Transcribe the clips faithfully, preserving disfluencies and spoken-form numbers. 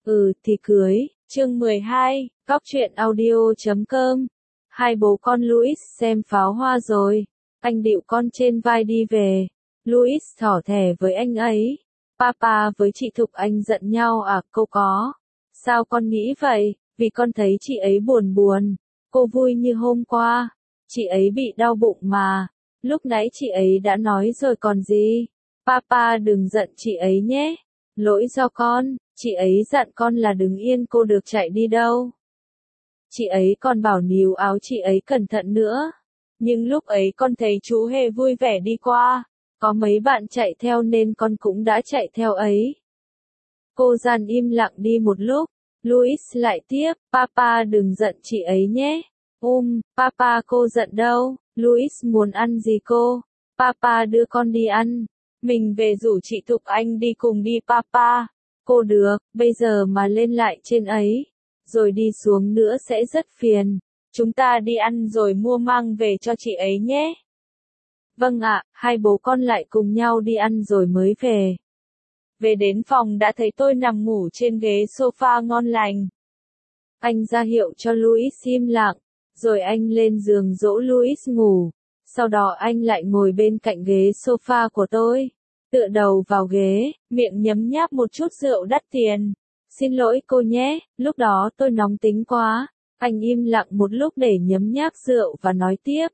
Ừ thì cưới. Chương mười hai, Góc truyện audio chấm com. Hai bố con Louis xem pháo hoa rồi. Anh địu con trên vai đi về. Louis thỏ thẻ với anh ấy. Papa với chị Thục Anh giận nhau à? Cô có. Sao con nghĩ vậy? Vì con thấy chị ấy buồn buồn. Cô vui như hôm qua. Chị ấy bị đau bụng mà. Lúc nãy chị ấy đã nói rồi còn gì. Papa đừng giận chị ấy nhé. Lỗi do con. Chị ấy dặn con là đứng yên, cô được chạy đi đâu. Chị ấy còn bảo níu áo chị ấy cẩn thận nữa. Nhưng lúc ấy con thấy chú Hề vui vẻ đi qua. Có mấy bạn chạy theo nên con cũng đã chạy theo ấy. Cô Gian im lặng đi một lúc. Louis lại tiếp, Papa đừng giận chị ấy nhé. Um, Papa cô giận đâu. Louis muốn ăn gì cô? Papa đưa con đi ăn. Mình về rủ chị Thục Anh đi cùng đi Papa. Cô được, bây giờ mà lên lại trên ấy. Rồi đi xuống nữa sẽ rất phiền. Chúng ta đi ăn rồi mua mang về cho chị ấy nhé. Vâng ạ, hai bố con lại cùng nhau đi ăn rồi mới về. Về đến phòng đã thấy tôi nằm ngủ trên ghế sofa ngon lành. Anh ra hiệu cho Louis im lặng, rồi anh lên giường dỗ Louis ngủ. Sau đó anh lại ngồi bên cạnh ghế sofa của tôi, tựa đầu vào ghế, miệng nhấm nháp một chút rượu đắt tiền. Xin lỗi cô nhé, lúc đó tôi nóng tính quá. Anh im lặng một lúc để nhấm nháp rượu và nói tiếp.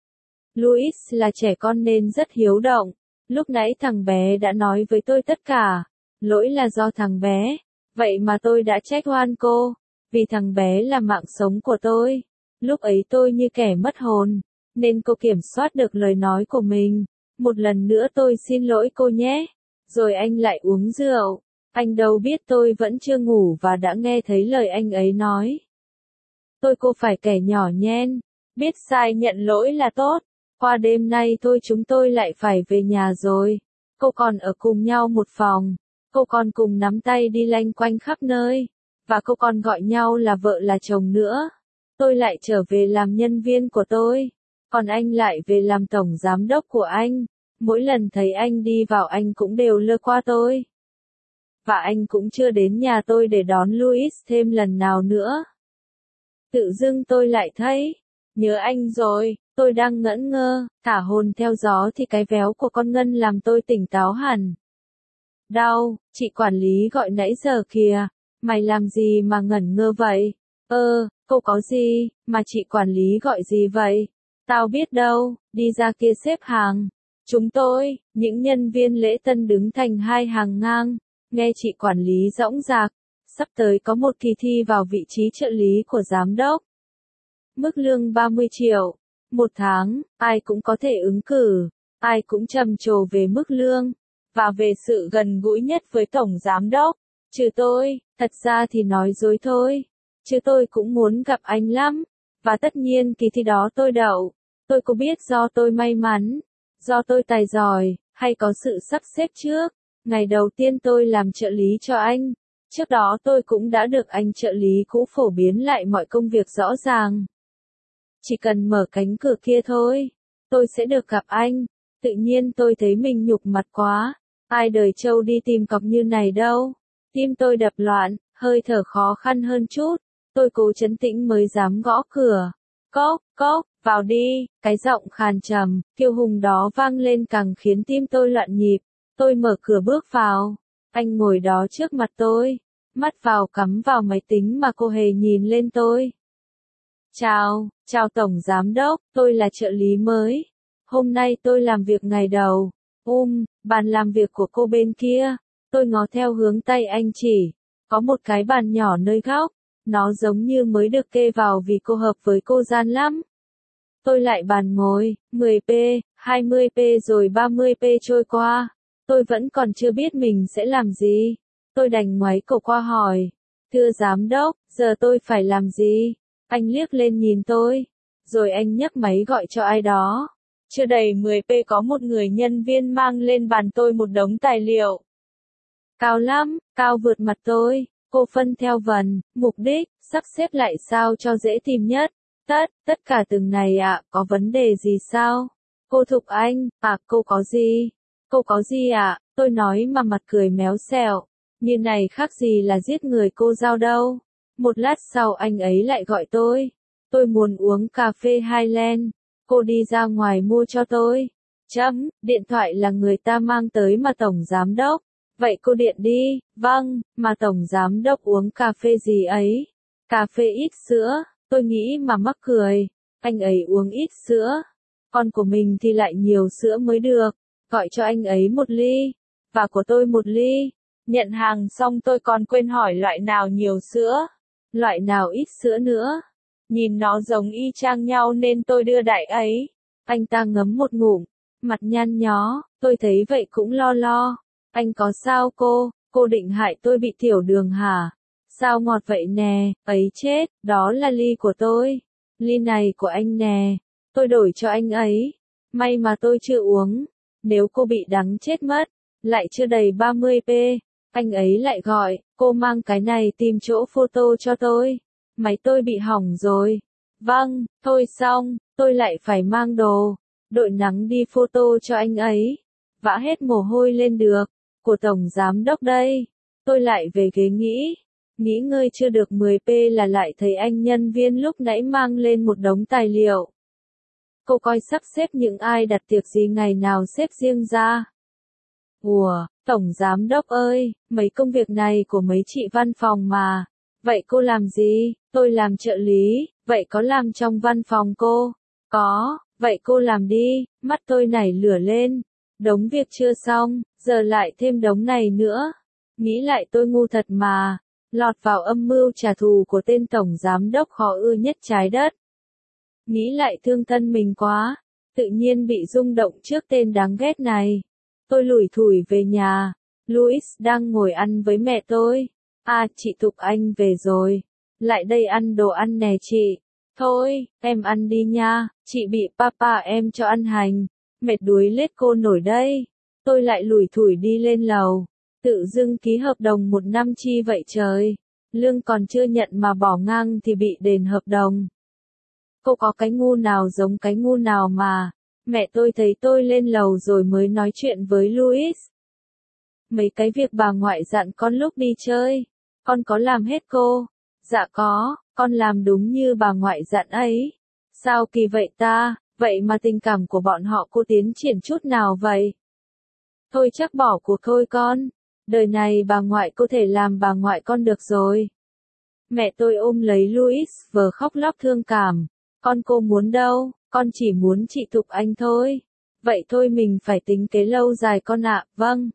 Louis là trẻ con nên rất hiếu động. Lúc nãy thằng bé đã nói với tôi tất cả. Lỗi là do thằng bé. Vậy mà tôi đã trách oan cô. Vì thằng bé là mạng sống của tôi. Lúc ấy tôi như kẻ mất hồn. Nên cô kiểm soát được lời nói của mình. Một lần nữa tôi xin lỗi cô nhé. Rồi anh lại uống rượu. Anh đâu biết tôi vẫn chưa ngủ và đã nghe thấy lời anh ấy nói. Tôi cô phải kẻ nhỏ nhen. Biết sai nhận lỗi là tốt. Qua đêm nay thôi chúng tôi lại phải về nhà rồi. Cô còn ở cùng nhau một phòng. Cô còn cùng nắm tay đi lanh quanh khắp nơi. Và cô còn gọi nhau là vợ là chồng nữa. Tôi lại trở về làm nhân viên của tôi. Còn anh lại về làm tổng giám đốc của anh. Mỗi lần thấy anh đi vào anh cũng đều lơ qua tôi. Và anh cũng chưa đến nhà tôi để đón Louis thêm lần nào nữa. Tự dưng tôi lại thấy, nhớ anh rồi. Tôi đang ngẩn ngơ, thả hồn theo gió thì cái véo của con Ngân làm tôi tỉnh táo hẳn. Đau, chị quản lý gọi nãy giờ kìa. Mày làm gì mà ngẩn ngơ vậy? Ơ, cô có gì, mà chị quản lý gọi gì vậy? Tao biết đâu, đi ra kia xếp hàng. Chúng tôi, những nhân viên lễ tân đứng thành hai hàng ngang, nghe chị quản lý dõng dạc. Sắp tới có một kỳ thi vào vị trí trợ lý của giám đốc. Mức lương ba mươi triệu. Một tháng, ai cũng có thể ứng cử, ai cũng trầm trồ về mức lương, và về sự gần gũi nhất với tổng giám đốc. Trừ tôi, thật ra thì nói dối thôi. Chứ tôi cũng muốn gặp anh lắm. Và tất nhiên kỳ thi đó tôi đậu. Tôi có biết do tôi may mắn, do tôi tài giỏi, hay có sự sắp xếp trước. Ngày đầu tiên tôi làm trợ lý cho anh. Trước đó tôi cũng đã được anh trợ lý cũ phổ biến lại mọi công việc rõ ràng. Chỉ cần mở cánh cửa kia thôi, tôi sẽ được gặp anh. Tự nhiên tôi thấy mình nhục mặt quá. Ai đời trâu đi tìm cọc như này đâu. Tim tôi đập loạn, hơi thở khó khăn hơn chút. Tôi cố trấn tĩnh mới dám gõ cửa. Cốc, cốc, vào đi. Cái giọng khàn trầm, kiêu hùng đó vang lên càng khiến tim tôi loạn nhịp. Tôi mở cửa bước vào. Anh ngồi đó trước mặt tôi. Mắt vào cắm vào máy tính mà cô Hề nhìn lên tôi. Chào, chào Tổng Giám Đốc, tôi là trợ lý mới. Hôm nay tôi làm việc ngày đầu. Um, bàn làm việc của cô bên kia. Tôi ngó theo hướng tay anh chỉ. Có một cái bàn nhỏ nơi góc. Nó giống như mới được kê vào vì cô hợp với cô Gian lắm. Tôi lại bàn ngồi, mười pê, hai mươi pê rồi ba mươi pê trôi qua. Tôi vẫn còn chưa biết mình sẽ làm gì. Tôi đành ngoáy cổ qua hỏi. Thưa Giám Đốc, giờ tôi phải làm gì? Anh liếc lên nhìn tôi. Rồi anh nhấc máy gọi cho ai đó. Chưa đầy mười pê có một người nhân viên mang lên bàn tôi một đống tài liệu. Cao lắm, cao vượt mặt tôi. Cô phân theo vần, mục đích, sắp xếp lại sao cho dễ tìm nhất. Tất, tất cả từng này ạ, à, có vấn đề gì sao? Cô Thục Anh, à, cô có gì? Cô có gì ạ? À? Tôi nói mà mặt cười méo xẹo. Như này khác gì là giết người cô dao đâu. Một lát sau anh ấy lại gọi tôi. Tôi muốn uống cà phê Highland. Cô đi ra ngoài mua cho tôi. Chấm, điện thoại là người ta mang tới mà tổng giám đốc. Vậy cô điện đi. Vâng, mà tổng giám đốc uống cà phê gì ấy? Cà phê ít sữa. Tôi nghĩ mà mắc cười. Anh ấy uống ít sữa. Con của mình thì lại nhiều sữa mới được. Gọi cho anh ấy một ly. Và của tôi một ly. Nhận hàng xong tôi còn quên hỏi loại nào nhiều sữa. Loại nào ít sữa nữa. Nhìn nó giống y chang nhau nên tôi đưa đại ấy. Anh ta ngấm một ngụm. Mặt nhăn nhó. Tôi thấy vậy cũng lo lo. Anh có sao cô? Cô định hại tôi bị tiểu đường hả? Sao ngọt vậy nè? Ấy chết, đó là ly của tôi. Ly này của anh nè. Tôi đổi cho anh ấy. May mà tôi chưa uống. Nếu cô bị đắng chết mất. Lại chưa đầy ba mươi p. Anh ấy lại gọi, cô mang cái này tìm chỗ photo cho tôi. Máy tôi bị hỏng rồi. Vâng, thôi xong, tôi lại phải mang đồ. Đội nắng đi photo cho anh ấy. Vã hết mồ hôi lên được. Của tổng giám đốc đây. Tôi lại về ghế nghĩ. Nghĩ ngơi chưa được mười p là lại thấy anh nhân viên lúc nãy mang lên một đống tài liệu. Cô coi sắp xếp những ai đặt tiệc gì ngày nào xếp riêng ra. Ủa, tổng giám đốc ơi, mấy công việc này của mấy chị văn phòng mà. Vậy cô làm gì? Tôi làm trợ lý. Vậy có làm trong văn phòng cô? Có, vậy cô làm đi. Mắt tôi nảy lửa lên. Đống việc chưa xong, giờ lại thêm đống này nữa. Nghĩ lại tôi ngu thật mà. Lọt vào âm mưu trả thù của tên tổng giám đốc khó ưa nhất trái đất. Nghĩ lại thương thân mình quá. Tự nhiên bị rung động trước tên đáng ghét này. Tôi lủi thủi về nhà. Louis đang ngồi ăn với mẹ tôi. À, chị Thục Anh về rồi. Lại đây ăn đồ ăn nè chị. Thôi, em ăn đi nha. Chị bị papa em cho ăn hành. Mệt đuối lết cô nổi đây. Tôi lại lủi thủi đi lên lầu. Tự dưng ký hợp đồng một năm chi vậy trời. Lương còn chưa nhận mà bỏ ngang thì bị đền hợp đồng. Cô có cái ngu nào giống cái ngu nào mà. Mẹ tôi thấy tôi lên lầu rồi mới nói chuyện với Louis. Mấy cái việc bà ngoại dặn con lúc đi chơi. Con có làm hết cô? Dạ có, con làm đúng như bà ngoại dặn ấy. Sao kỳ vậy ta? Vậy mà tình cảm của bọn họ cô tiến triển chút nào vậy? Thôi chắc bỏ cuộc thôi con. Đời này bà ngoại có thể làm bà ngoại con được rồi. Mẹ tôi ôm lấy Louis vừa khóc lóc thương cảm. Con cô muốn đâu, con chỉ muốn chị Thục Anh thôi. Vậy thôi mình phải tính kế lâu dài con ạ, vâng.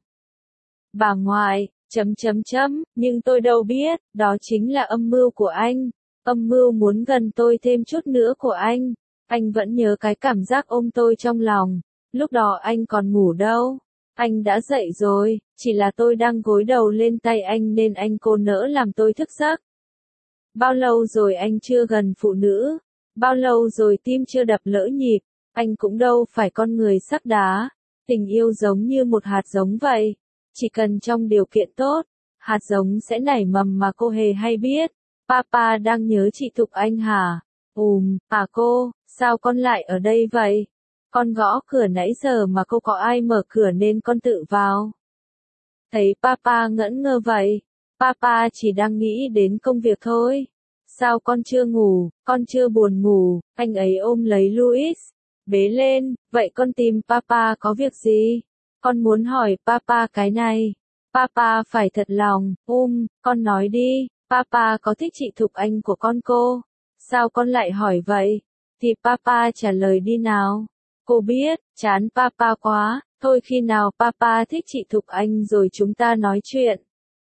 Bà ngoại, chấm chấm chấm, nhưng tôi đâu biết, đó chính là âm mưu của anh. Âm mưu muốn gần tôi thêm chút nữa của anh. Anh vẫn nhớ cái cảm giác ôm tôi trong lòng. Lúc đó anh còn ngủ đâu. Anh đã dậy rồi, chỉ là tôi đang gối đầu lên tay anh nên anh cố nỡ làm tôi thức giấc. Bao lâu rồi anh chưa gần phụ nữ? Bao lâu rồi tim chưa đập lỡ nhịp? Anh cũng đâu phải con người sắt đá. Tình yêu giống như một hạt giống vậy. Chỉ cần trong điều kiện tốt, hạt giống sẽ nảy mầm mà cô hề hay biết. Papa đang nhớ chị Thục Anh hả? Ùm, à cô, sao con lại ở đây vậy? Con gõ cửa nãy giờ mà cô có ai mở cửa nên con tự vào. Thấy Papa ngẩn ngơ vậy. Papa chỉ đang nghĩ đến công việc thôi. Sao con chưa ngủ, con chưa buồn ngủ, anh ấy ôm lấy Louis. Bế lên, vậy con tìm Papa có việc gì? Con muốn hỏi Papa cái này. Papa phải thật lòng, um, con nói đi, Papa có thích chị Thục Anh của con cô? Sao con lại hỏi vậy? Thì Papa trả lời đi nào. Cô biết, chán Papa quá, thôi khi nào Papa thích chị Thục Anh rồi chúng ta nói chuyện.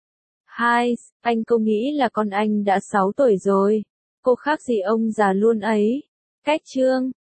Hai, anh cô nghĩ là con anh đã sáu tuổi rồi. Cô khác gì ông già luôn ấy. Cách chương.